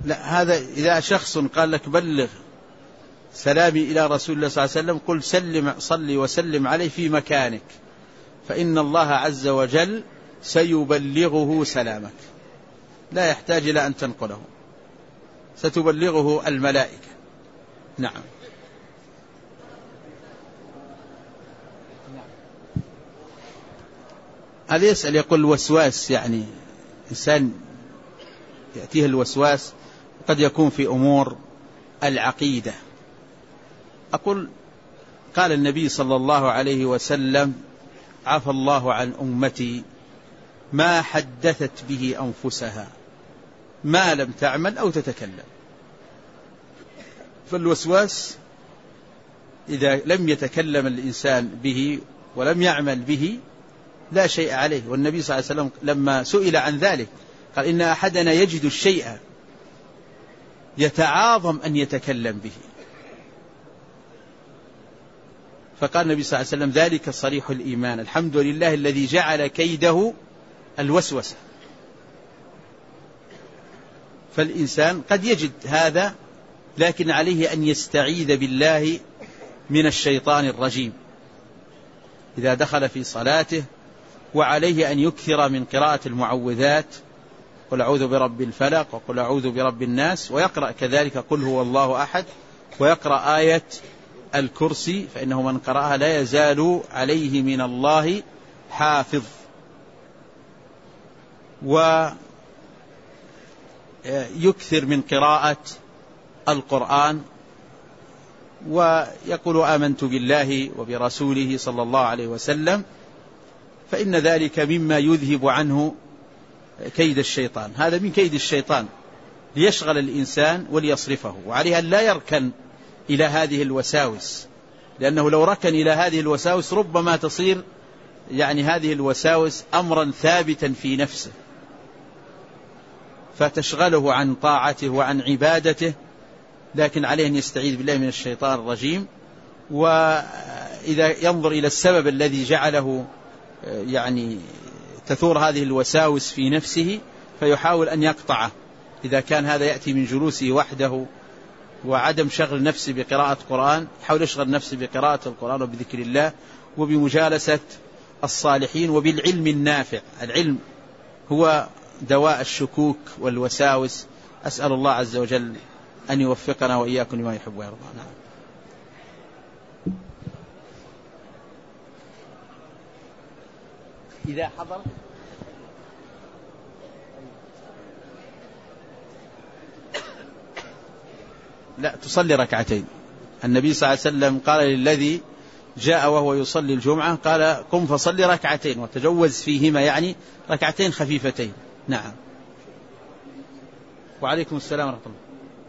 لا، هذا إذا شخص قال لك بلغ سلامي إلى رسول الله صلى الله عليه وسلم، قل صلي وسلم عليه في مكانك، فإن الله عز وجل سيبلغه سلامك، لا يحتاج إلى أن تنقله، ستبلغه الملائكة. نعم. هذا يسأل يقول الوسواس، يعني إنسان يأتيه الوسواس قد يكون في أمور العقيدة. أقول قال النبي صلى الله عليه وسلم: عفى الله عن أمتي ما حدثت به أنفسها ما لم تعمل أو تتكلم. فالوسواس إذا لم يتكلم الإنسان به ولم يعمل به لا شيء عليه. والنبي صلى الله عليه وسلم لما سئل عن ذلك قال: إن أحدنا يجد الشيء يتعاظم أن يتكلم به. فقال النبي صلى الله عليه وسلم: ذلك صريح الإيمان، الحمد لله الذي جعل كيده الوسوسة. فالإنسان قد يجد هذا، لكن عليه أن يستعيذ بالله من الشيطان الرجيم إذا دخل في صلاته، وعليه أن يكثر من قراءة المعوذات: قل أعوذ برب الفلق، وقل أعوذ برب الناس، ويقرأ كذلك قل هو الله أحد، ويقرأ آية الكرسي، فإنه من قرأها لا يزال عليه من الله حافظ. ويكثر من قراءة القرآن، ويقول آمنت بالله وبرسوله صلى الله عليه وسلم، فإن ذلك مما يذهب عنه كيد الشيطان. هذا من كيد الشيطان ليشغل الإنسان وليصرفه، وعليه أن لا يركن إلى هذه الوساوس، لأنه لو ركن إلى هذه الوساوس ربما تصير يعني هذه الوساوس أمرا ثابتا في نفسه فتشغله عن طاعته وعن عبادته. لكن عليه أن يستعيذ بالله من الشيطان الرجيم، وإذا ينظر إلى السبب الذي جعله يعني تثور هذه الوساوس في نفسه فيحاول أن يقطعه. إذا كان هذا يأتي من جلوسه وحده وعدم شغل نفسه بقراءة القرآن، يحاول يشغل نفسه بقراءة القرآن وبذكر الله وبمجالسة الصالحين وبالعلم النافع. العلم هو دواء الشكوك والوساوس. أسأل الله عز وجل أن يوفقنا وإياكم لما يحب ويرضى. نعم. إذا حضر لا تصلي ركعتين. النبي صلى الله عليه وسلم قال للذي جاء وهو يصلي الجمعة قال: قم فصلي ركعتين وتجوز فيهما، يعني ركعتين خفيفتين. نعم. وعليكم السلام ورحمة الله.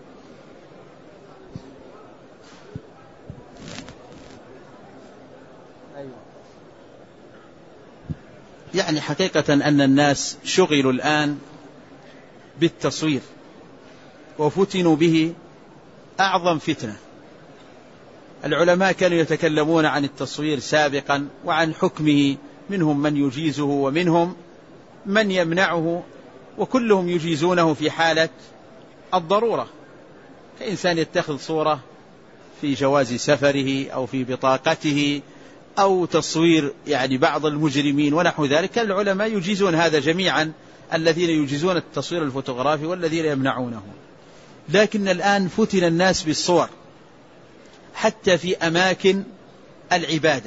يعني حقيقة أن الناس شغلوا الآن بالتصوير وفتنوا به أعظم فتنة. العلماء كانوا يتكلمون عن التصوير سابقا وعن حكمه، منهم من يجيزه ومنهم من يمنعه، وكلهم يجيزونه في حالة الضرورة، كإنسان يتخذ صورة في جواز سفره أو في بطاقته أو تصوير يعني بعض المجرمين ونحو ذلك. العلماء يجيزون هذا جميعا، الذين يجيزون التصوير الفوتوغرافي والذين يمنعونه. لكن الآن فتن الناس بالصور حتى في أماكن العبادة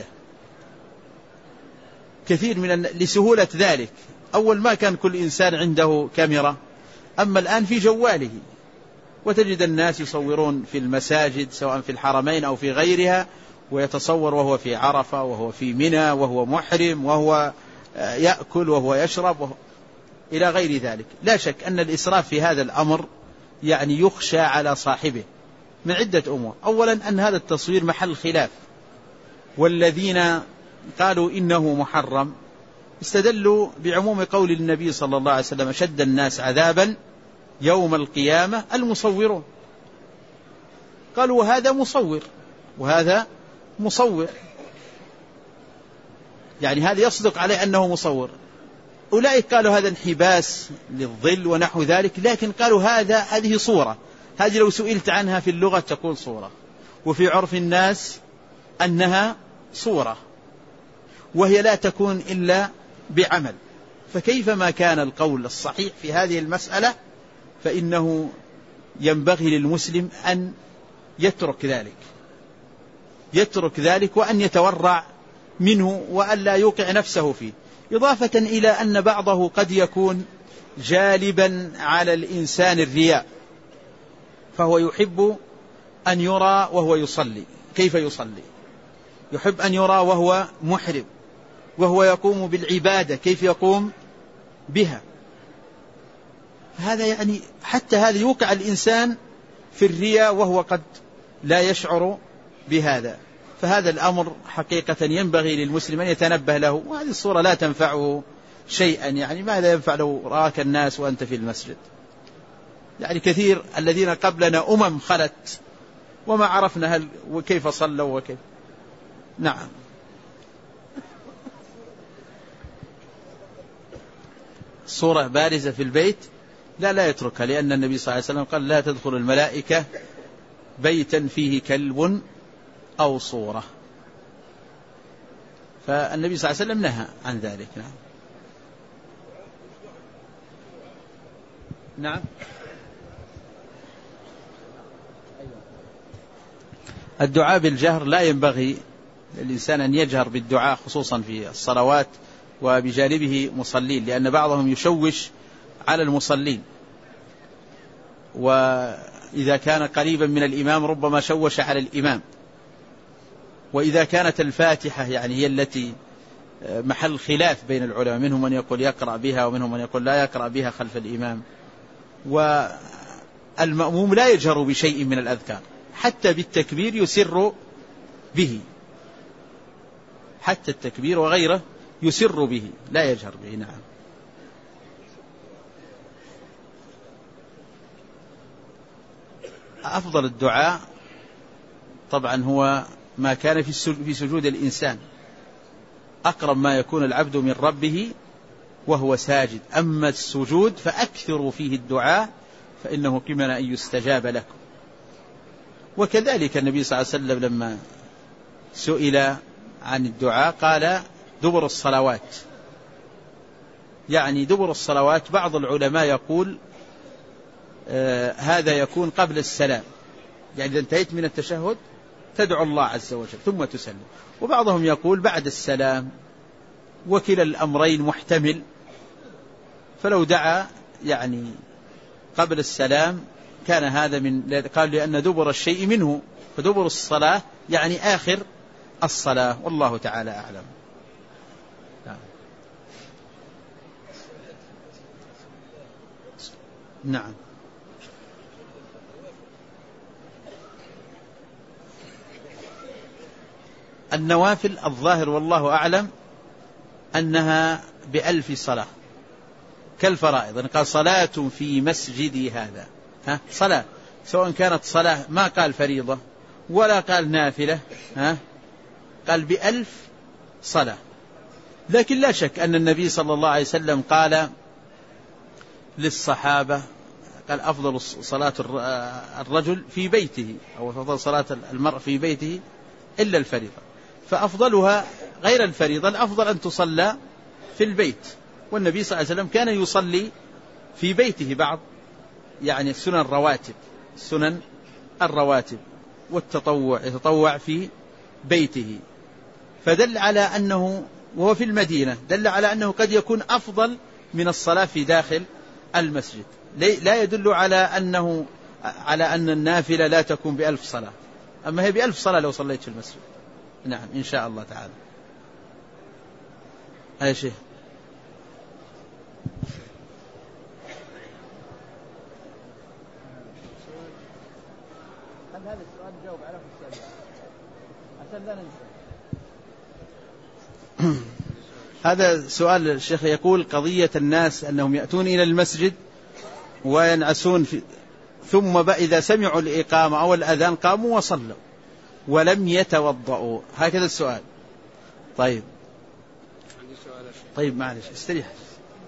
كثير لسهولة ذلك. أول ما كان كل إنسان عنده كاميرا، أما الآن في جواله، وتجد الناس يصورون في المساجد سواء في الحرمين أو في غيرها، ويتصور وهو في عرفة وهو في منى وهو محرم وهو يأكل وهو يشرب إلى غير ذلك. لا شك أن الإسراف في هذا الأمر يعني يخشى على صاحبه من عدة أمور. أولا أن هذا التصوير محل خلاف، والذين قالوا إنه محرم استدلوا بعموم قول النبي صلى الله عليه وسلم: شد الناس عذابا يوم القيامة المصورون. قالوا وهذا مصور وهذا مصور، يعني هذا يصدق عليه أنه مصور. أولئك قالوا هذا انحباس للظل ونحو ذلك، لكن قالوا هذه صورة، هذه لو سئلت عنها في اللغة تكون صورة، وفي عرف الناس أنها صورة، وهي لا تكون إلا بعمل. فكيفما كان القول الصحيح في هذه المسألة فإنه ينبغي للمسلم أن يترك ذلك وأن يتورع منه وأن لا يوقع نفسه فيه، إضافة إلى أن بعضه قد يكون جالبا على الإنسان الرياء، فهو يحب أن يرى وهو يصلي. كيف يصلي؟ يحب أن يرى وهو محرم، وهو يقوم بالعبادة كيف يقوم بها. هذا يعني حتى هذا يوقع الإنسان في الرياء وهو قد لا يشعر بهذا. فهذا الأمر حقيقة ينبغي للمسلم أن يتنبه له، وهذه الصورة لا تنفعه شيئا. يعني ماذا ينفع لو رآك الناس وأنت في المسجد؟ يعني كثير الذين قبلنا خلت وما عرفنا هل وكيف صلوا وكيف. نعم. صورة بارزة في البيت لا يتركها، لأن النبي صلى الله عليه وسلم قال لا تدخل الملائكة بيتا فيه كلب أو صورة، فالنبي صلى الله عليه وسلم نهى عن ذلك. نعم. الدعاء بالجهر لا ينبغي للإنسان أن يجهر بالدعاء خصوصا في الصلوات وبجانبه مصلين، لأن بعضهم يشوش على المصلين، وإذا كان قريبا من الإمام ربما شوش على الإمام. وإذا كانت الفاتحة يعني هي التي محل خلاف بين العلماء، منهم من يقول يقرأ بها ومنهم من يقول لا يقرأ بها خلف الإمام، والمأموم لا يجهر بشيء من الأذكار، حتى بالتكبير يسر به، حتى التكبير وغيره يسر به لا يجهر به. نعم. أفضل الدعاء طبعا هو ما كان في سجود الإنسان، أقرب ما يكون العبد من ربه وهو ساجد. أما السجود فأكثروا فيه الدعاء فإنه كمن أن يستجاب لكم. وكذلك النبي صلى الله عليه وسلم لما سئل عن الدعاء قال دبر الصلوات، يعني دبر الصلوات. بعض العلماء يقول هذا يكون قبل السلام، يعني إذا انتهيت من التشهد تدعو الله عز وجل ثم تسلم. وبعضهم يقول بعد السلام، وكلا الأمرين محتمل، فلو دعا يعني قبل السلام كان هذا من، قال لأن دبر الشيء منه، فدبر الصلاة يعني آخر الصلاة، والله تعالى أعلم. نعم. النوافل الظاهر والله أعلم أنها ب1000 صلاة كالفرائض. قال صلاة في مسجدي هذا، صلاة، سواء كانت صلاة ما قال فريضة ولا قال نافلة، قال ب1000 صلاة. لكن لا شك أن النبي صلى الله عليه وسلم قال للصحابة، قال أفضل صلاة الرجل في بيته، أو أفضل صلاة المرء في بيته إلا الفريضة، فأفضلها غير الفريضة، الأفضل أن تصلى في البيت. والنبي صلى الله عليه وسلم كان يصلي في بيته بعض يعني سنن الرواتب والتطوع، يتطوع في بيته، فدل على أنه وهو في المدينة دل على أنه قد يكون أفضل من الصلاة في داخل المسجد. لا يدل على أن النافلة لا تكون ب1000 صلاة، أما هي ب1000 صلاة لو صليت في المسجد. نعم إن شاء الله تعالى. أي شيء. هل هذا السؤال جاوب على في السؤال عشان لا ننسى؟ هذا سؤال الشيخ يقول قضية الناس أنهم يأتون إلى المسجد وينعسون ثم إذا سمعوا الإقامة أو الأذان قاموا وصلوا ولم يتوضؤوا، هكذا السؤال. طيب معلش استريح.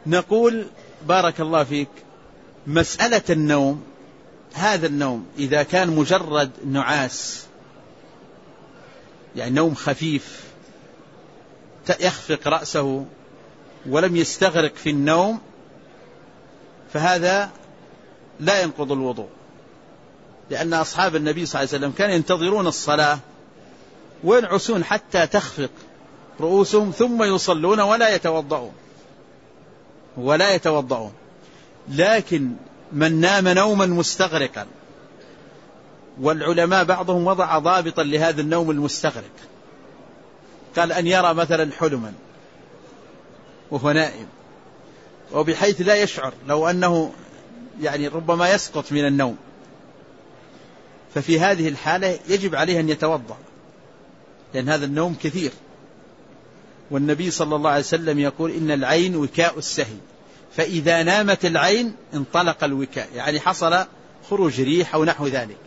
نقول بارك الله فيك، مسألة النوم، هذا النوم إذا كان مجرد نعاس، يعني نوم خفيف يخفق رأسه ولم يستغرق في النوم، فهذا لا ينقض الوضوء، لأن أصحاب النبي صلى الله عليه وسلم كانوا ينتظرون الصلاة وينعسون حتى تخفق رؤوسهم ثم يصلون ولا يتوضؤون. لكن من نام نوما مستغرقا، والعلماء بعضهم وضع ضابطا لهذا النوم المستغرق، قال أن يرى مثلا حلما وهو نائم، وبحيث لا يشعر لو أنه يعني ربما يسقط من النوم، ففي هذه الحالة يجب عليه أن يتوضأ، لأن هذا النوم كثير. والنبي صلى الله عليه وسلم يقول إن العين وكاء السهي، فإذا نامت العين انطلق الوكاء، يعني حصل خروج ريح أو نحو ذلك.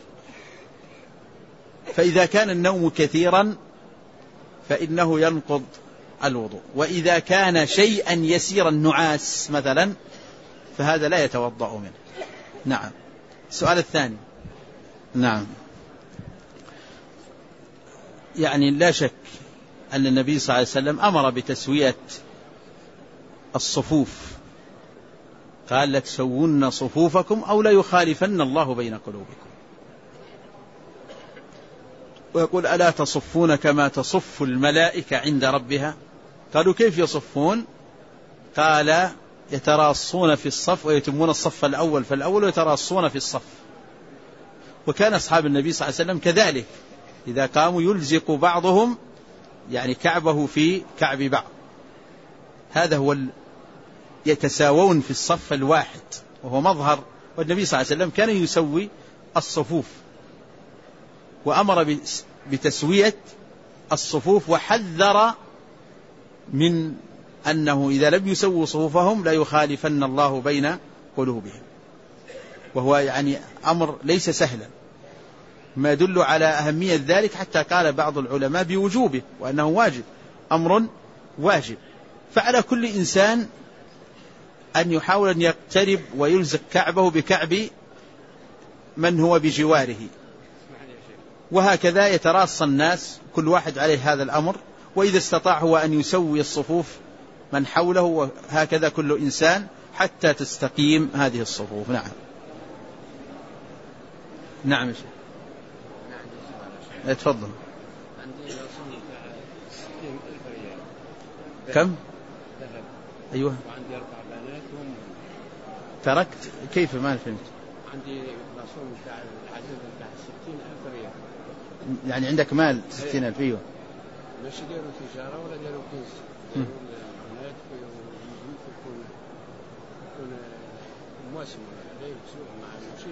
فإذا كان النوم كثيرا فإنه ينقض الوضوء، وإذا كان شيئا يسيرا نعاس مثلا فهذا لا يتوضأ منه. نعم. السؤال الثاني. نعم. يعني لا شك أن النبي صلى الله عليه وسلم أمر بتسوية الصفوف، قال لك سوون صفوفكم أو لا يخالفن الله بين قلوبكم، ويقول ألا تصفون كما تصف الملائكة عند ربها؟ قالوا كيف يصفون؟ قال يتراصون في الصف ويتمون الصف الأول فالأول ويتراصون في الصف. وكان أصحاب النبي صلى الله عليه وسلم كذلك، إذا قاموا يلزق بعضهم يعني كعبه في كعب بعض، هذا هو يتساوون في الصف الواحد، وهو مظهر. والنبي صلى الله عليه وسلم كان يسوي الصفوف، وأمر بتسوية الصفوف، وحذر من أنه إذا لم يسووا صفوفهم لا يخالفن الله بين قلوبهم، وهو يعني أمر ليس سهلا، ما يدل على أهمية ذلك، حتى قال بعض العلماء بوجوبه وأنه واجب، أمر واجب. فعلى كل إنسان أن يحاول أن يقترب ويلزق كعبه بكعب من هو بجواره، وهكذا يتراص الناس كل واحد عليه هذا الأمر، وإذا استطاع هو أن يسوي الصفوف من حوله، وهكذا كل إنسان حتى تستقيم هذه الصفوف. نعم. نعم. اتفضل. عندي 60,000 ريال. كم؟ ذهب. أيوه. وعندي 4 بنات وهم. تركت كيف؟ ما فهمت. عندي رسوم بتاع العزيز بتاع 60,000 ريال. يعني عندك مال 60,000؟ أيوه. مش ديروا تجارة ولا ديروا كنز. البنات يكون مواسم لا يبسوا مع المشي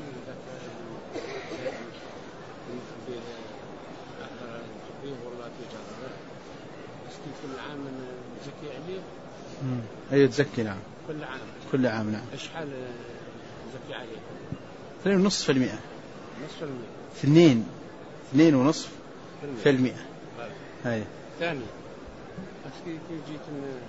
والله تجارة، بس كل عام نزكي عليه. أيوة تزكي. نعم. كل عام. نعم. إيش حال نزكي عليه؟ 2.5%. 2.5%. 2.5%. هاي. ثاني. بس كيف جيت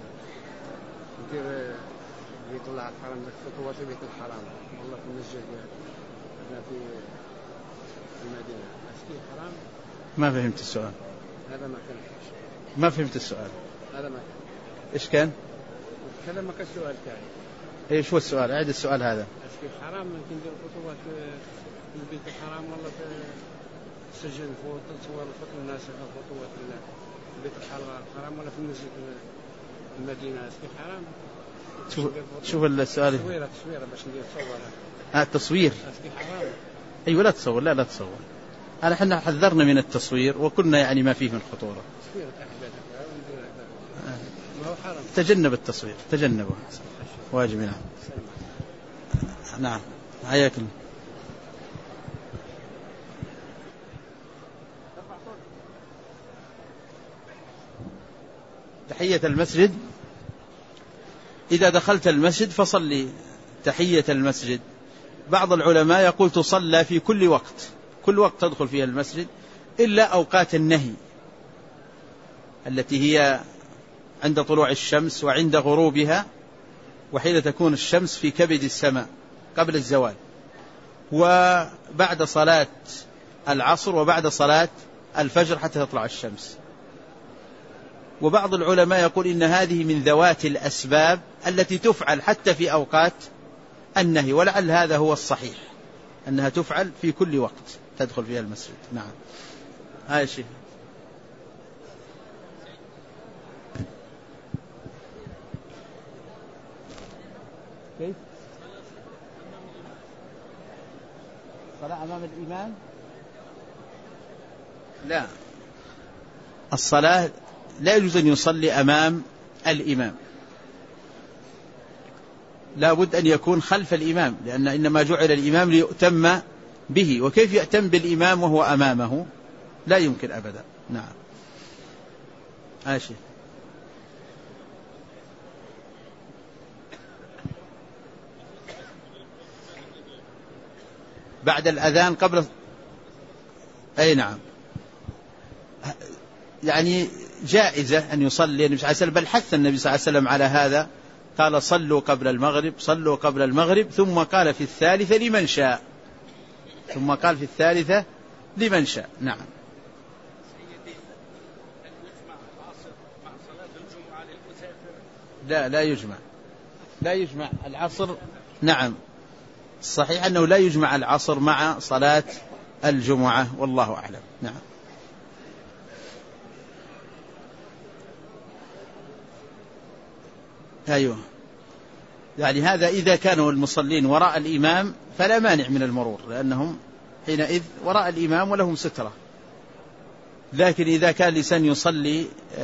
ندير بيت الله الحرام، ذاك خطوات بيت الحرام، والله في المسجد هنا في المدينة، بس كيف حرام؟ ما فهمت السؤال. هذا ما كان. ما فهمت السؤال. هذا ما كان. إيش كان؟ كلام ما كان سؤال ثاني. إيش هو السؤال؟ أعد السؤال هذا. بس كيف حرام ممكن ندير خطوات في البيت الحرام، والله في السجن فوق تصور فوق الناس خطوات في البيت الحرام، ولا في المسجد المدينة، بس كيف حرام؟ شوف السؤال. تصويرة باش ندير تصور. التصوير. بس كيف حرام؟ أيوة لا تصور. لا تصور. احنا حذرنا من التصوير، وقلنا يعني ما فيه من خطورة. تجنب التصوير، تجنبه واجب. نعم. نعم. حياكم. تحية المسجد، إذا دخلت المسجد فصلي تحية المسجد. بعض العلماء يقول تصلى في كل وقت تدخل فيها المسجد، إلا أوقات النهي التي هي عند طلوع الشمس وعند غروبها، وحين تكون الشمس في كبد السماء قبل الزوال، وبعد صلاة العصر وبعد صلاة الفجر حتى تطلع الشمس. وبعض العلماء يقول إن هذه من ذوات الأسباب التي تفعل حتى في أوقات النهي، ولعل هذا هو الصحيح أنها تفعل في كل وقت تدخل فيها المسجد. نعم. هذا شيء. كيف؟ الصلاة أمام الإمام؟ لا، الصلاة لا يجوز أن يصلي أمام الإمام، لا بد أن يكون خلف الإمام، لأن إنما جعل الإمام ليؤتم به، وكيف يأتم بالإمام وهو أمامه؟ لا يمكن أبدا. نعم. آشي. بعد الأذان قبل. أي نعم، يعني جائزة أن يصلي النبي صلى الله عليه وسلم، بل حث النبي صلى الله عليه وسلم على هذا، قال صلوا قبل المغرب، صلوا قبل المغرب، ثم قال في الثالثة لمن شاء، ثم قال في الثالثة لمن شاء. نعم. لا يجمع، لا يجمع العصر. نعم، الصحيح أنه لا يجمع العصر مع صلاة الجمعة، والله أعلم. نعم. أيوه، يعني هذا إذا كانوا المصلين وراء الإمام فلا مانع من المرور، لأنهم حينئذ وراء الإمام ولهم سترة. لكن إذا كان الإنسان يصلي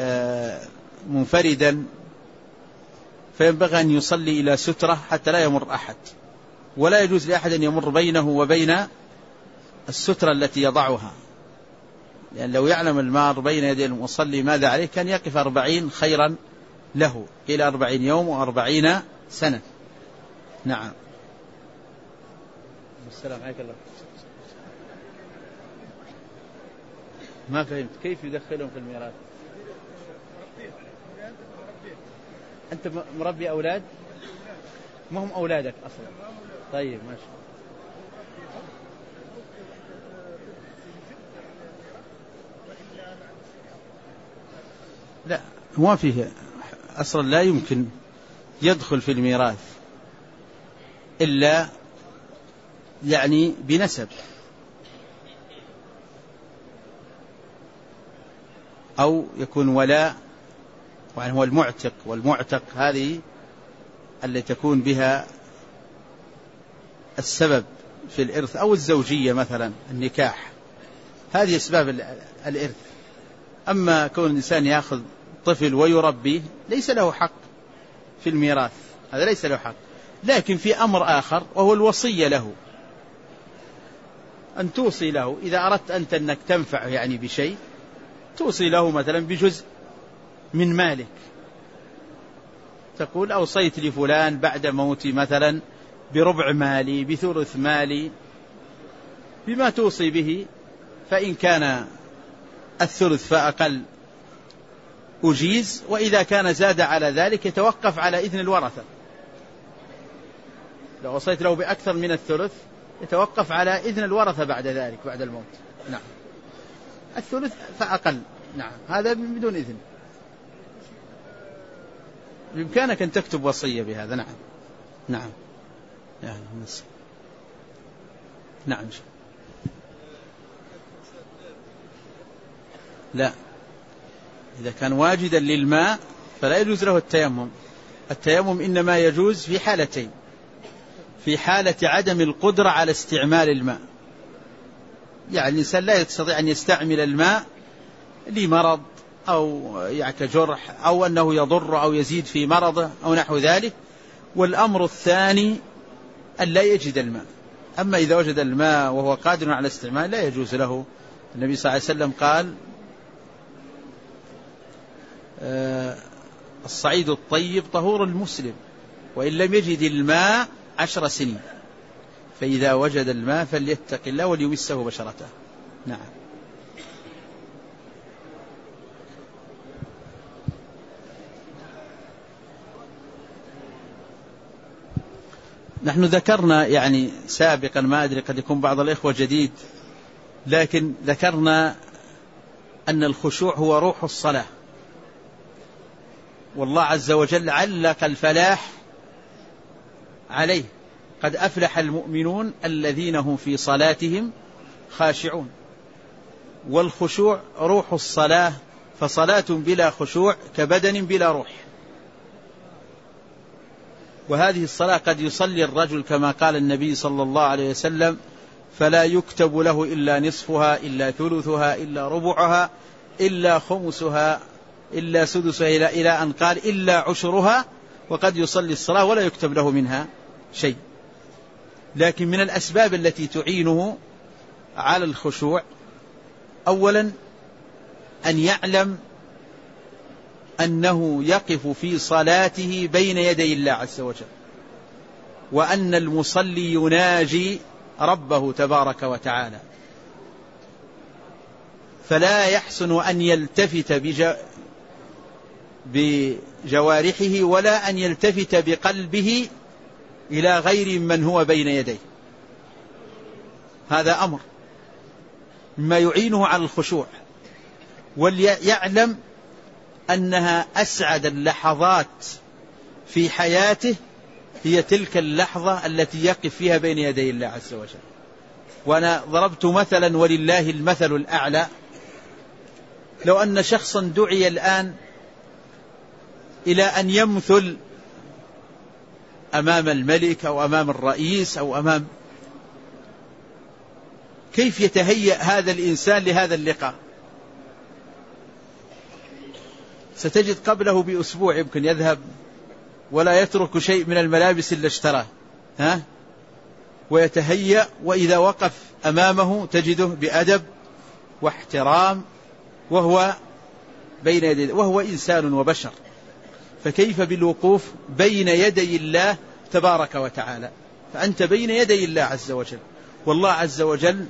منفردا فينبغي أن يصلي إلى سترة حتى لا يمر أحد، ولا يجوز لأحد أن يمر بينه وبين السترة التي يضعها، لأن لو يعلم المار بين يدي المصلي ماذا عليه كان يقف 40 خيرا له، إلى 40 يوم و40 سنة. نعم. السلام عليكم. الله ما فهمت كيف يدخلهم في الميراث؟ أنت مربي أولاد؟ ما هم أولادك أصلا؟ طيب ماشي. لا، هو فيه أصلا لا يمكن يدخل في الميراث إلا يعني بنسب، أو يكون ولاء، يعني هو المعتق، والمعتق هذه التي تكون بها السبب في الإرث، أو الزوجية مثلا النكاح، هذه أسباب الإرث. أما كون الإنسان يأخذ طفل ويربيه ليس له حق في الميراث، هذا ليس له حق. لكن في أمر آخر وهو الوصية له، أن توصي له إذا أردت أنت أنك تنفع يعني بشيء، توصي له مثلا بجزء من مالك، تقول أوصيت لفلان بعد موتي مثلا بربع مالي، بثلث مالي، بما توصي به، فإن كان الثلث فأقل أجيز، وإذا كان زاد على ذلك يتوقف على إذن الورثة. لو وصيت له بأكثر من الثلث يتوقف على إذن الورثة بعد ذلك، بعد الموت. نعم. الثلث فأقل. نعم، هذا بدون إذن. بإمكانك أن تكتب وصية بهذا. نعم. نعم. نعم. لا، إذا كان واجدا للماء فلا يجوز له التيمم. التيمم إنما يجوز في حالتين: في حالة عدم القدرة على استعمال الماء، يعني الإنسان لا يستطيع أن يستعمل الماء لمرض أو كجرح، أو أنه يضر أو يزيد في مرضه أو نحو ذلك. والأمر الثاني أن لا يجد الماء. أما إذا وجد الماء وهو قادر على الاستعمال لا يجوز له. النبي صلى الله عليه وسلم قال: الصعيد الطيب طهور المسلم، وإن لم يجد الماء 10 سنين، فإذا وجد الماء فليتق الله وليمسه بشرته. نعم. نحن ذكرنا يعني سابقا، ما أدري قد يكون بعض الإخوة جديد، لكن ذكرنا أن الخشوع هو روح الصلاة، والله عز وجل علق الفلاح عليه: قد أفلح المؤمنون الذين هم في صلاتهم خاشعون. والخشوع روح الصلاة، فصلاة بلا خشوع كبدن بلا روح. وهذه الصلاة قد يصلي الرجل كما قال النبي صلى الله عليه وسلم: فلا يكتب له إلا نصفها إلا ثلثها إلا ربعها إلا خمسها إلا سدسها إلى أن قال إلا عشرها. وقد يصلي الصلاة ولا يكتب له منها شيء. لكن من الأسباب التي تعينه على الخشوع: أولا أن يعلم أنه يقف في صلاته بين يدي الله عز وجل، وأن المصلي يناجي ربه تبارك وتعالى، فلا يحسن أن يلتفت بجوارحه ولا أن يلتفت بقلبه إلى غير من هو بين يديه. هذا أمر مما يعينه على الخشوع. وليعلم أنها أسعد اللحظات في حياته هي تلك اللحظة التي يقف فيها بين يدي الله عز وجل. وأنا ضربت مثلا ولله المثل الأعلى: لو أن شخصا دعي الآن إلى أن يمثل أمام الملك أو أمام الرئيس أو أمام، كيف يتهيأ هذا الإنسان لهذا اللقاء؟ ستجد قبله بأسبوع يمكن يذهب ولا يترك شيء من الملابس إلا اشتراه، ويتهيأ، وإذا وقف أمامه تجده بأدب واحترام وهو بين يديه، وهو إنسان وبشر. فكيف بالوقوف بين يدي الله تبارك وتعالى؟ فأنت بين يدي الله عز وجل، والله عز وجل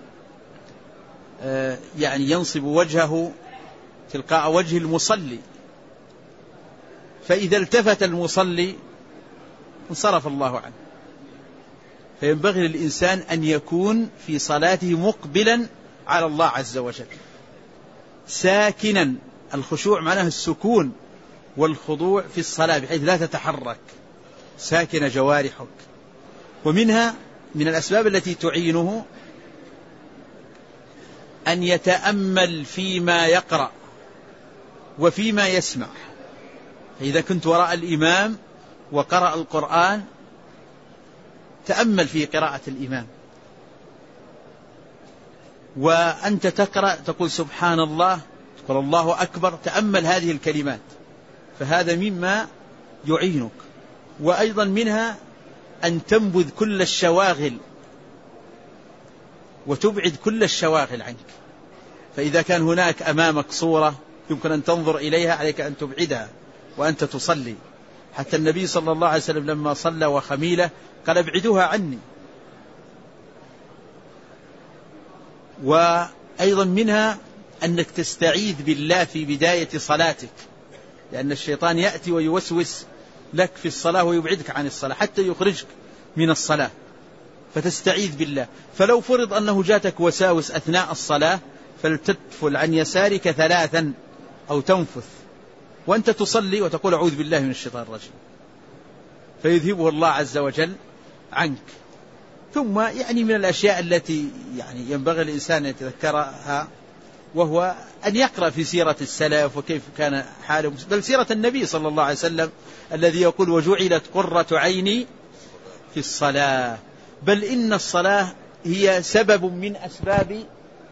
يعني ينصب وجهه تلقاء وجه المصلي، فإذا التفت المصلي انصرف الله عنه. فينبغي للإنسان أن يكون في صلاته مقبلا على الله عز وجل ساكنا. الخشوع معناه السكون والخضوع في الصلاة بحيث لا تتحرك، ساكن جوارحك. ومنها من الأسباب التي تعينه أن يتأمل فيما يقرأ وفيما يسمع. فإذا كنت وراء الإمام وقرأ القرآن تأمل في قراءة الإمام، وأنت تقرأ تقول سبحان الله، تقول الله أكبر، تأمل هذه الكلمات، فهذا مما يعينك. وأيضا منها أن تنبذ كل الشواغل وتبعد كل الشواغل عنك. فإذا كان هناك أمامك صورة يمكن أن تنظر إليها، عليك أن تبعدها وأنت تصلي. حتى النبي صلى الله عليه وسلم لما صلى وخميلة قال: ابعدوها عني. وأيضا منها أنك تستعيذ بالله في بداية صلاتك، لأن الشيطان يأتي ويوسوس لك في الصلاة ويبعدك عن الصلاة حتى يخرجك من الصلاة، فتستعيذ بالله. فلو فرض أنه جاتك وساوس أثناء الصلاة فلتتفل عن يسارك 3 أو تنفث وأنت تصلي وتقول: أعوذ بالله من الشيطان الرجيم، فيذهبه الله عز وجل عنك. ثم يعني من الأشياء التي يعني ينبغي الإنسان أن يتذكرها وهو أن يقرأ في سيرة السلف وكيف كان حالهم، بل سيرة النبي صلى الله عليه وسلم الذي يقول: وجعلت قرة عيني في الصلاة. بل إن الصلاة هي سبب من أسباب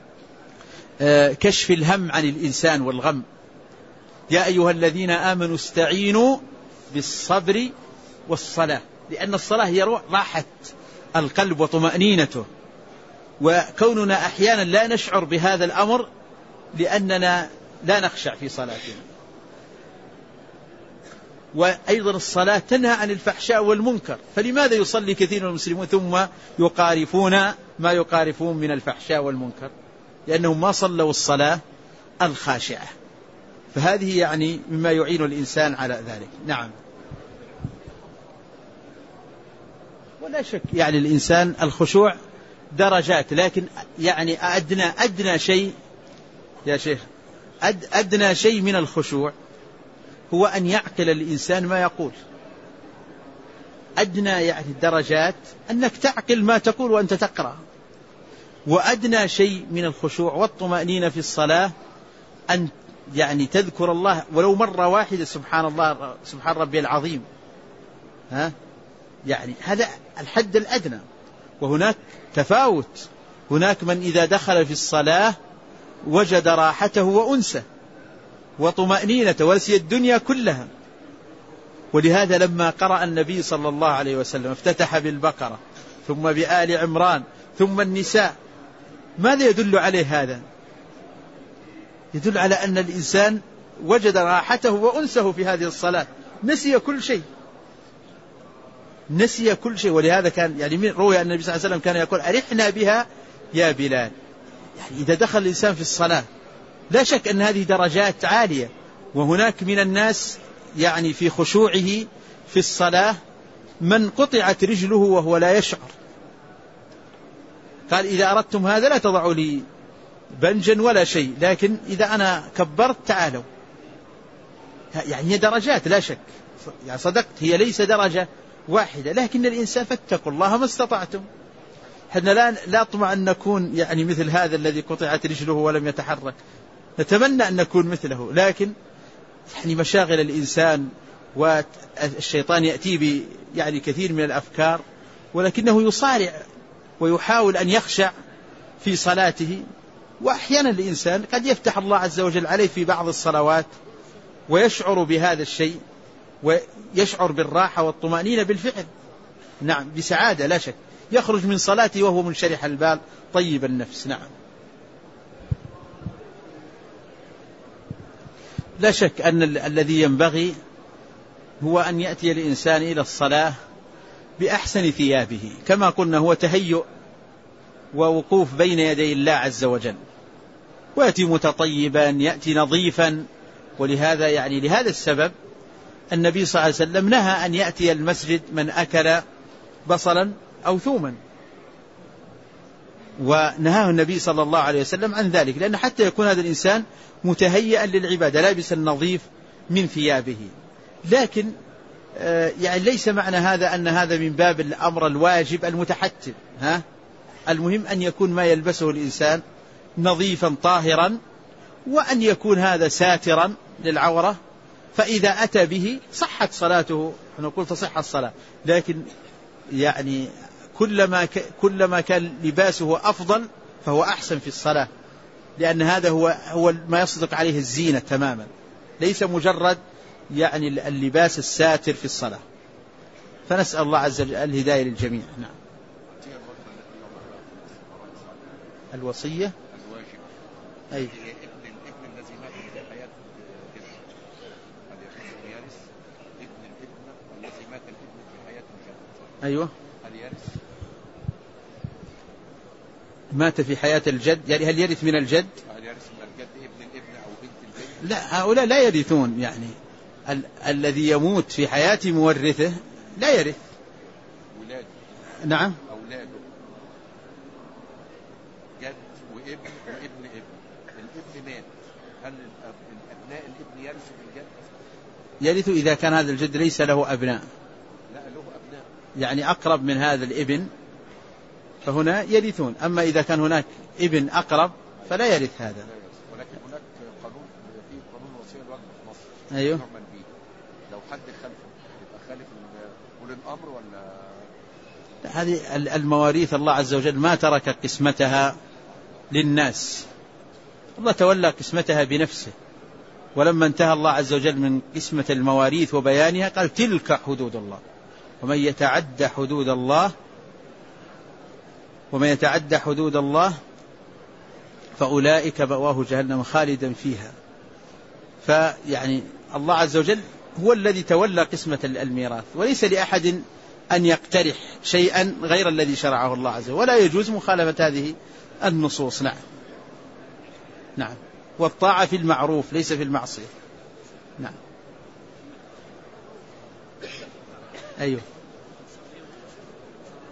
كشف الهم عن الإنسان والغم. يا أيها الذين آمنوا استعينوا بالصبر والصلاة، لأن الصلاة هي راحة القلب وطمأنينته. وكوننا أحيانا لا نشعر بهذا الأمر لأننا لا نخشع في صلاتنا. وأيضا الصلاة تنهى عن الفحشاء والمنكر، فلماذا يصلي كثير من المسلمون ثم يقارفون ما يقارفون من الفحشاء والمنكر؟ لأنهم ما صلوا الصلاة الخاشعة. فهذه يعني مما يعين الإنسان على ذلك. نعم. ولا شك يعني الإنسان الخشوع درجات، لكن يعني أدنى شيء يا شيخ، أدنى شيء من الخشوع هو أن يعقل الإنسان ما يقول. أدنى يعني الدرجات أنك تعقل ما تقول وأنت تقرأ. وأدنى شيء من الخشوع والطمأنينة في الصلاة أن يعني تذكر الله ولو مرة واحدة، سبحان الله سبحان ربي العظيم، يعني هذا الحد الأدنى. وهناك تفاوت، هناك من إذا دخل في الصلاة وجد راحته وأنسه وطمأنينته ونسي الدنيا كلها. ولهذا لما قرأ النبي صلى الله عليه وسلم افتتح بالبقرة ثم بآل عمران ثم النساء، ماذا يدل عليه هذا؟ يدل على أن الإنسان وجد راحته وأنسه في هذه الصلاة، نسي كل شيء، نسي كل شيء. ولهذا كان يعني روي أن النبي صلى الله عليه وسلم كان يقول أرحنا بها يا بلال. يعني إذا دخل الإنسان في الصلاة لا شك أن هذه درجات عالية. وهناك من الناس يعني في خشوعه في الصلاة من قطعت رجله وهو لا يشعر. قال إذا أردتم هذا لا تضعوا لي بنجا ولا شيء، لكن إذا أنا كبرت تعالوا. يعني هي درجات لا شك، يعني صدقت هي ليس درجة واحدة، لكن الإنسان فاتقوا الله ما استطعتم. احنا لا أطمع أن نكون يعني مثل هذا الذي قطعت رجله ولم يتحرك، نتمنى أن نكون مثله، لكن يعني مشاغل الإنسان والشيطان يأتي يعني كثير من الأفكار، ولكنه يصارع ويحاول أن يخشع في صلاته. وأحيانا الإنسان قد يفتح الله عز وجل عليه في بعض الصلوات ويشعر بهذا الشيء ويشعر بالراحة والطمأنينة بالفعل، نعم بسعادة لا شك، يخرج من صلاته وهو منشرح البال طيب النفس. نعم لا شك أن الذي ينبغي هو أن يأتي الإنسان إلى الصلاة بأحسن ثيابه، كما قلنا هو تهيؤ ووقوف بين يدي الله عز وجل، ويأتي متطيبا يأتي نظيفا. ولهذا يعني لهذا السبب النبي صلى الله عليه وسلم نهى أن يأتي المسجد من أكل بصلا أو ثوما، ونهاه النبي صلى الله عليه وسلم عن ذلك، لأن حتى يكون هذا الإنسان متهيئا للعبادة لابسا نظيف من ثيابه. لكن يعني ليس معنى هذا أن هذا من باب الأمر الواجب المتحتم، المهم أن يكون ما يلبسه الإنسان نظيفا طاهرا، وأن يكون هذا ساترا للعورة، فإذا أتى به صحت صلاته، نقول تصح الصلاة. لكن يعني كلما كان لباسه أفضل فهو أحسن في الصلاة، لأن هذا هو ما يصدق عليه الزينة تماما، ليس مجرد يعني اللباس الساتر في الصلاة. فنسأل الله عز وجل الهداية للجميع. نعم. الوصية الواجب أي الابن الذي مات في حياة الجد، هل يرث؟ ابن الابن الذي مات الابن في حياة الجد، أيوة، هل يرث؟ مات في حياة الجد، يعني هل يرث من الجد؟ هل يرث من الجد ابن الابن أو بنت البنت؟ لا، هؤلاء لا يرثون. يعني الذي يموت في حياة مورثه لا يرث. ولاده؟ نعم، أولاده، جد وابن وابن ابن. الابن مات، هل أبناء الابن يرثوا الجد؟ يرث إذا كان هذا الجد ليس له أبناء، لا له أبناء، يعني أقرب من هذا الابن فهنا يرثون. أما إذا كان هناك ابن أقرب فلا يرث هذا. ولكن هناك قانون، في قانون الوصية الواجب في مصر، أيوه، نعمل به. لو حد خلفه يبقى خالف أولي الأمر ولا؟ هذه المواريث الله عز وجل ما ترك قسمتها للناس، الله تولى قسمتها بنفسه. ولما انتهى الله عز وجل من قسمة المواريث وبيانها قال تلك حدود الله، ومن يتعدى حدود الله فأولئك مأواه جهنم خالدا فيها. فيعني الله عز وجل هو الذي تولى قسمة الميراث، وليس لأحد أن يقترح شيئا غير الذي شرعه الله عز وجل، ولا يجوز مخالفة هذه النصوص. نعم نعم، والطاعة في المعروف ليس في المعصية. نعم أيوه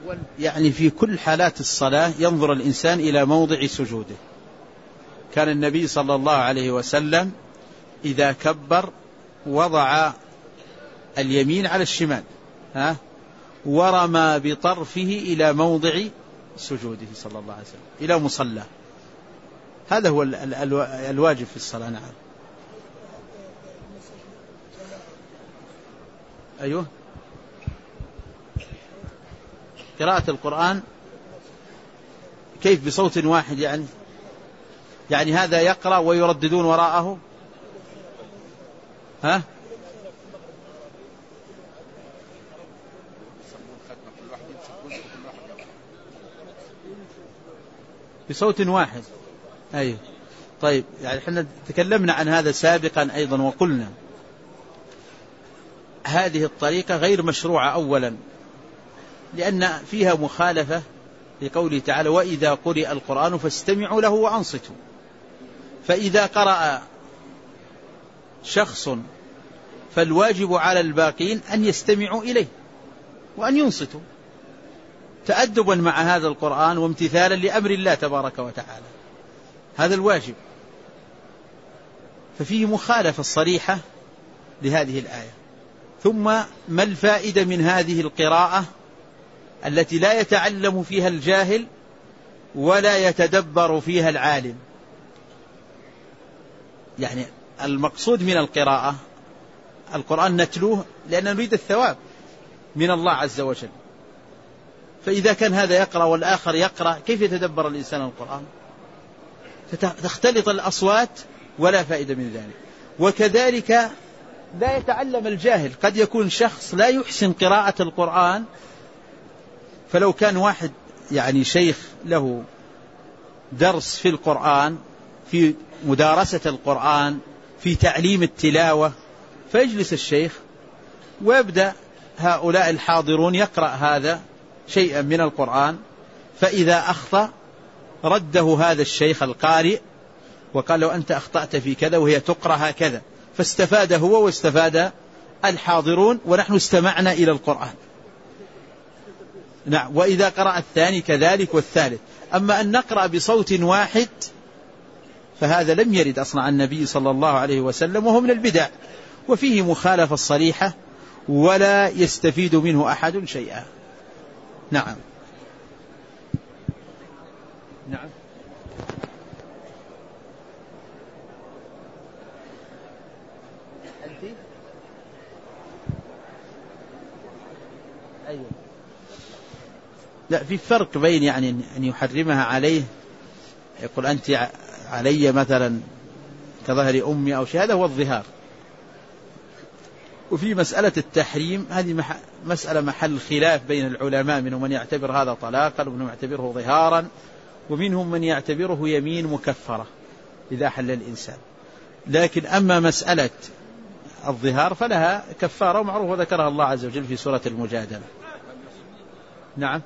الأول يعني في كل حالات الصلاة ينظر الإنسان إلى موضع سجوده. كان النبي صلى الله عليه وسلم إذا كبر وضع اليمين على الشمال ورمى بطرفه إلى موضع سجوده صلى الله عليه وسلم إلى مصلى. هذا هو الواجب في الصلاة. نعم. أيوه. قراءة القرآن كيف بصوت واحد يعني هذا يقرأ ويرددون وراءه بصوت واحد. أيوه. طيب يعني احنا تكلمنا عن هذا سابقا أيضا وقلنا هذه الطريقة غير مشروعة أولا لأن فيها مخالفة لقوله تعالى وإذا قرئ القرآن فاستمعوا له وأنصتوا. فإذا قرأ شخص فالواجب على الباقين أن يستمعوا إليه وأن ينصتوا تأدبا مع هذا القرآن وامتثالا لأمر الله تبارك وتعالى. هذا الواجب. ففيه مخالفة صريحة لهذه الآية. ثم ما الفائدة من هذه القراءة التي لا يتعلم فيها الجاهل ولا يتدبر فيها العالم؟ يعني المقصود من القراءة القرآن نتلوه لأن نريد الثواب من الله عز وجل. فإذا كان هذا يقرأ والآخر يقرأ كيف يتدبر الإنسان القرآن؟ تختلط الأصوات ولا فائدة من ذلك. وكذلك لا يتعلم الجاهل. قد يكون شخص لا يحسن قراءة القرآن فلو كان واحد يعني شيخ له درس في القرآن في مدارسة القرآن في تعليم التلاوة فيجلس الشيخ ويبدأ هؤلاء الحاضرون يقرأ هذا شيئا من القرآن فإذا أخطأ رده هذا الشيخ القارئ وقال له أنت أخطأت في كذا وهي تقرأ هكذا فاستفاد هو واستفاد الحاضرون ونحن استمعنا إلى القرآن. نعم. وإذا قرأ الثاني كذلك والثالث. أما أن نقرأ بصوت واحد فهذا لم يرد أصلا عن النبي صلى الله عليه وسلم وهو من البدع وفيه مخالفة صريحة ولا يستفيد منه أحد شيئا. نعم. نعم. أنت؟ أيوة. لا في فرق بين يعني أن يحرمها عليه يقول أنت علي مثلا كظهر أمي أو شيء هذا هو الظهار. وفي مسألة التحريم هذه مسألة محل خلاف بين العلماء منهم من يعتبر هذا طلاقا ومنهم يعتبره ظهارا ومنهم من يعتبره يمين مكفرة إذا حل الإنسان. لكن أما مسألة الظهار فلها كفارة ومعروف وذكرها الله عز وجل في سورة المجادلة. نعم.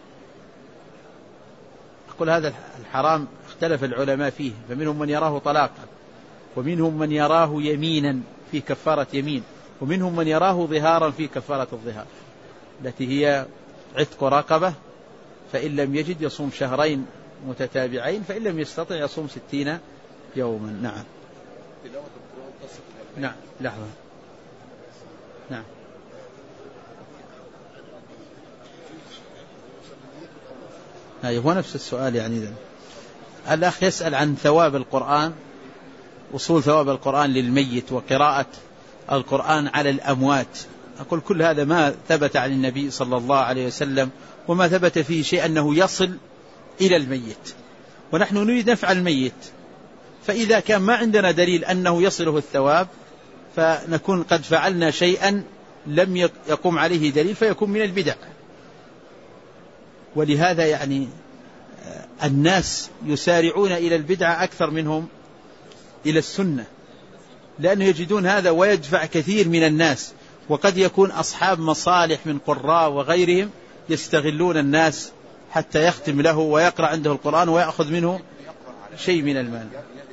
أقول هذا الحرام اختلف العلماء فيه فمنهم من يراه طلاقا ومنهم من يراه يمينا في كفارة يمين ومنهم من يراه ظهارا في كفارة الظهار التي هي عتق رقبة فإن لم يجد يصوم شهرين متتابعين فإن لم يستطع يصوم 60 يوما. نعم. نعم. لحظة. نعم. هو نفس السؤال يعني ذا. الأخ يسأل عن ثواب القرآن وصول ثواب القرآن للميت وقراءة القرآن على الأموات. أقول كل هذا ما ثبت عن النبي صلى الله عليه وسلم وما ثبت فيه شيء أنه يصل إلى الميت ونحن نريد نفع الميت. فإذا كان ما عندنا دليل أنه يصله الثواب فنكون قد فعلنا شيئا لم يقوم عليه دليل فيكون من البدع. ولهذا يعني الناس يسارعون إلى البدعة أكثر منهم إلى السنة لأنه يجدون هذا ويدفع كثير من الناس. وقد يكون أصحاب مصالح من قراء وغيرهم يستغلون الناس حتى يختم له ويقرأ عنده القرآن ويأخذ منه شيء من المال.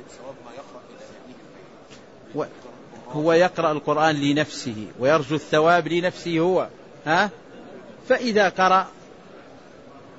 هو يقرأ القرآن لنفسه ويرجو الثواب لنفسه هو فإذا قرأ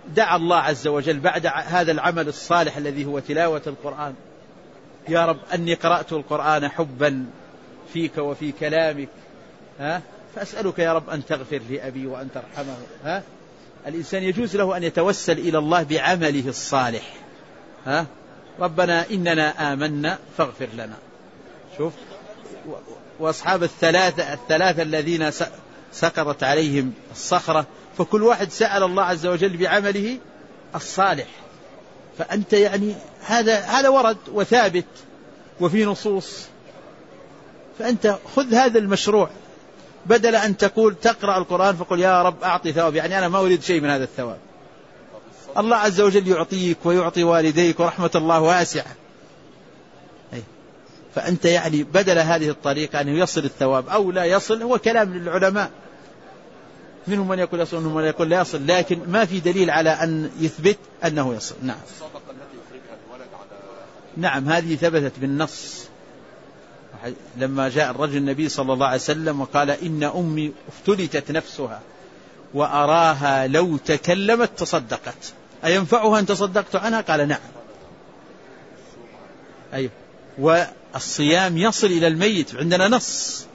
دعا الله عز وجل بعد هذا العمل الصالح الذي هو تلاوة القرآن: يا رب أني قرأت القرآن حبا فيك وفي كلامك، فأسألك يا رب أن تغفر لأبي وأن ترحمه. الإنسان يجوز له أن يتوسل إلى الله بعمله الصالح. ربنا إننا آمنا فاغفر لنا. شوف، وأصحاب الثلاثة الذين سقطت عليهم الصخرة، فكل واحد سأل الله عز وجل بعمله الصالح. فأنت يعني هذا ورد وثابت وفي نصوص، فأنت خذ هذا المشروع، بدل أن تقول تقرأ القرآن فقل يا رب أعطي ثواب، يعني أنا ما أريد شيء من هذا الثواب. الله عز وجل يعطيك ويعطي والديك ورحمة الله واسعة. فأنت يعني بدل هذه الطريقة أنه يصل الثواب أو لا يصل، هو كلام للعلماء، منهم من يقول يصل ومنهم من يقول لا يصل، لكن ما في دليل على أن يثبت أنه يصل. نعم. نعم، هذه ثبتت بالنص. لما جاء الرجل النبي صلى الله عليه وسلم وقال: إن أمي افتلتت نفسها وأراها لو تكلمت تصدقت، أينفعها أن تصدقت عنها؟ قال: نعم. أيوه. والصيام يصل إلى الميت، عندنا نص.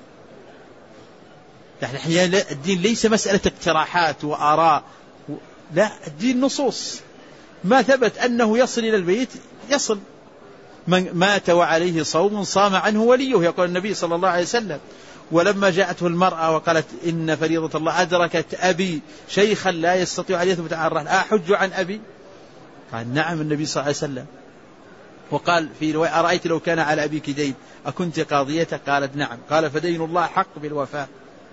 يعني الدين ليس مسألة اقتراحات وآراء، لا، الدين نصوص. ما ثبت أنه يصل إلى الميت يصل. من مات وعليه صوم صام عنه وليه، يقول النبي صلى الله عليه وسلم. ولما جاءته المرأة وقالت: إن فريضة الله أدركت أبي شيخا لا يستطيع أن يثبت عن الرحل، أحج عن أبي؟ قال: نعم. النبي صلى الله عليه وسلم. وقال في رواية: أرأيت لو كان على أبيك دين أكنت قاضيته؟ قالت: نعم. قال: فدين الله حق بالوفاء.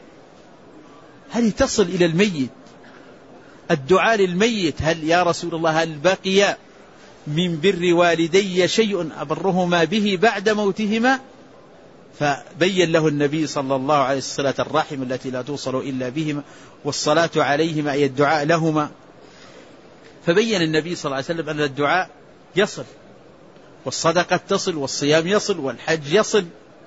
هل تصل إلى الميت؟ الدعاء للميت: هل يا رسول الله هل بقي من بر والدي شيء أبرهما به بعد موتهما؟ فبين له النبي صلى الله عليه وسلم صلة الرحم التي لا توصل إلا بهما، والصلاة عليهما أي الدعاء لهما. فبين النبي صلى الله عليه وسلم أن الدعاء يصل، والصدقة تصل، والصيام يصل، والحج يصل.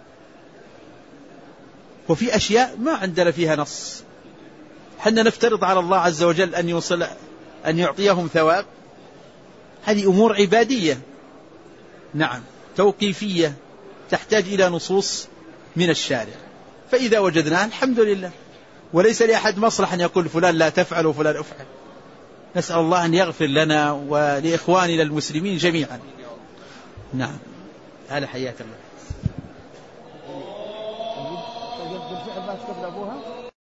وفي أشياء ما عندنا فيها نص، حنا نفترض على الله عز وجل أن يوصل أن يعطيهم ثواب. هذه أمور عبادية، نعم، توقيفية، تحتاج إلى نصوص من الشارع، فإذا وجدناها الحمد لله. وليس لأحد مصلحة أن يقول فلان لا تفعل وفلان أفعل. نسأل الله أن يغفر لنا ولإخواننا المسلمين جميعا. نعم، هذا حياك الله.